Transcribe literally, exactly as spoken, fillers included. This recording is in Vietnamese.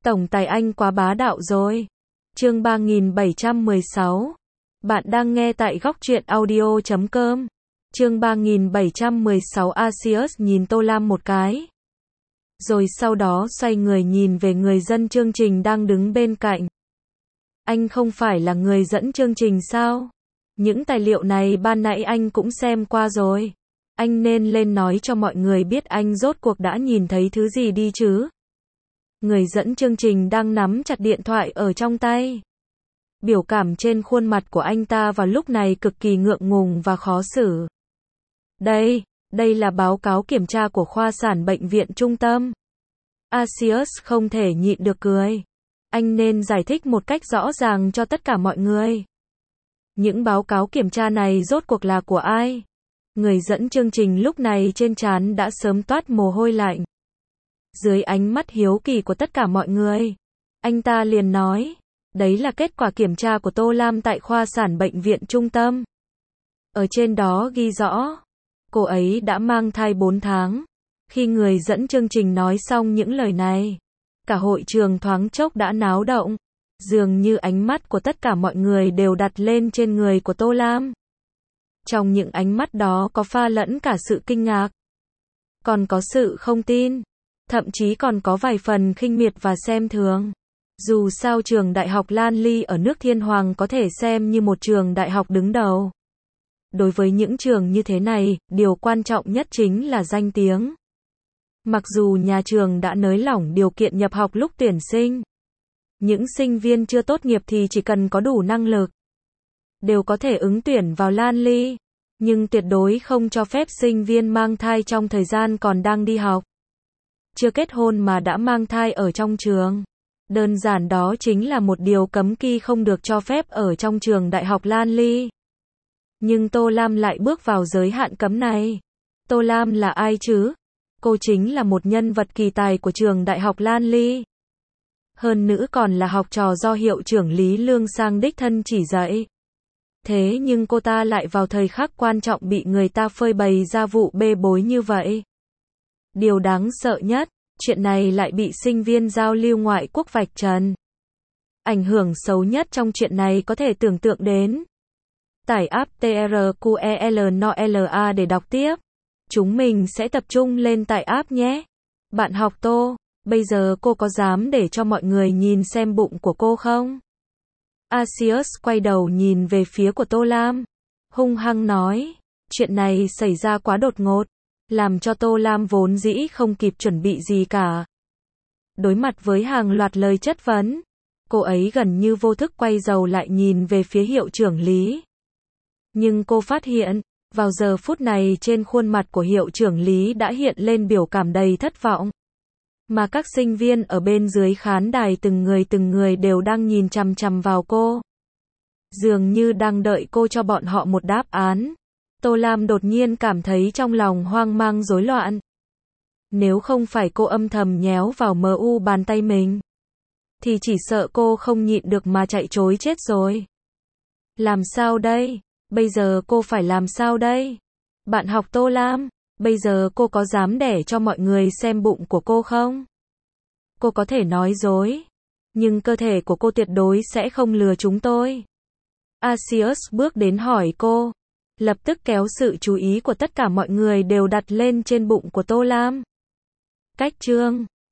Tổng tài anh quá bá đạo rồi. Chương ba nghìn bảy trăm mười sáu. Bạn đang nghe tại góc truyện audio chấm com. Chương ba nghìn bảy trăm mười sáu. Asius nhìn Tô Lam một cái. Rồi sau đó xoay người nhìn về người dẫn chương trình đang đứng bên cạnh. Anh không phải là người dẫn chương trình sao? Những tài liệu này ban nãy anh cũng xem qua rồi. Anh nên lên nói cho mọi người biết anh rốt cuộc đã nhìn thấy thứ gì đi chứ. Người dẫn chương trình đang nắm chặt điện thoại ở trong tay. Biểu cảm trên khuôn mặt của anh ta vào lúc này cực kỳ ngượng ngùng và khó xử. Đây, đây là báo cáo kiểm tra của khoa sản bệnh viện trung tâm. Asius không thể nhịn được cười. Anh nên giải thích một cách rõ ràng cho tất cả mọi người. Những báo cáo kiểm tra này rốt cuộc là của ai? Người dẫn chương trình lúc này trên trán đã sớm toát mồ hôi lạnh. Dưới ánh mắt hiếu kỳ của tất cả mọi người, anh ta liền nói, đấy là kết quả kiểm tra của Tô Lam tại khoa sản bệnh viện trung tâm. Ở trên đó ghi rõ, cô ấy đã mang thai bốn tháng. Khi người dẫn chương trình nói xong những lời này, cả hội trường thoáng chốc đã náo động. Dường như ánh mắt của tất cả mọi người đều đặt lên trên người của Tô Lam. Trong những ánh mắt đó có pha lẫn cả sự kinh ngạc, còn có sự không tin, thậm chí còn có vài phần khinh miệt và xem thường. Dù sao trường đại học Lan Ly ở nước Thiên Hoàng có thể xem như một trường đại học đứng đầu. Đối với những trường như thế này, điều quan trọng nhất chính là danh tiếng. Mặc dù nhà trường đã nới lỏng điều kiện nhập học lúc tuyển sinh, những sinh viên chưa tốt nghiệp thì chỉ cần có đủ năng lực, đều có thể ứng tuyển vào Lan Ly, nhưng tuyệt đối không cho phép sinh viên mang thai trong thời gian còn đang đi học. Chưa kết hôn mà đã mang thai ở trong trường. Đơn giản đó chính là một điều cấm kỵ không được cho phép ở trong trường đại học Lan Ly. Nhưng Tô Lam lại bước vào giới hạn cấm này. Tô Lam là ai chứ? Cô chính là một nhân vật kỳ tài của trường đại học Lan Ly. Hơn nữa còn là học trò do hiệu trưởng Lý Lương Sang đích thân chỉ dạy. Thế nhưng cô ta lại vào thời khắc quan trọng bị người ta phơi bày ra vụ bê bối như vậy. Điều đáng sợ nhất, chuyện này lại bị sinh viên giao lưu ngoại quốc vạch trần. Ảnh hưởng xấu nhất trong chuyện này có thể tưởng tượng đến. Tải app TRQELNOLA để đọc tiếp. Chúng mình sẽ tập trung lên tải app nhé. Bạn học Tô, bây giờ cô có dám để cho mọi người nhìn xem bụng của cô không? Asius quay đầu nhìn về phía của Tô Lam, hung hăng nói, chuyện này xảy ra quá đột ngột, làm cho Tô Lam vốn dĩ không kịp chuẩn bị gì cả. Đối mặt với hàng loạt lời chất vấn, cô ấy gần như vô thức quay đầu lại nhìn về phía hiệu trưởng Lý. Nhưng cô phát hiện, vào giờ phút này trên khuôn mặt của hiệu trưởng Lý đã hiện lên biểu cảm đầy thất vọng. Mà các sinh viên ở bên dưới khán đài từng người từng người đều đang nhìn chằm chằm vào cô. Dường như đang đợi cô cho bọn họ một đáp án. Tô Lam đột nhiên cảm thấy trong lòng hoang mang rối loạn. Nếu không phải cô âm thầm nhéo vào mờ u bàn tay mình, thì chỉ sợ cô không nhịn được mà chạy trối chết rồi. Làm sao đây? Bây giờ cô phải làm sao đây? Bạn học Tô Lam, bây giờ cô có dám để cho mọi người xem bụng của cô không? Cô có thể nói dối, nhưng cơ thể của cô tuyệt đối sẽ không lừa chúng tôi. Asius bước đến hỏi cô, lập tức kéo sự chú ý của tất cả mọi người đều đặt lên trên bụng của Tô Lam. Cách chương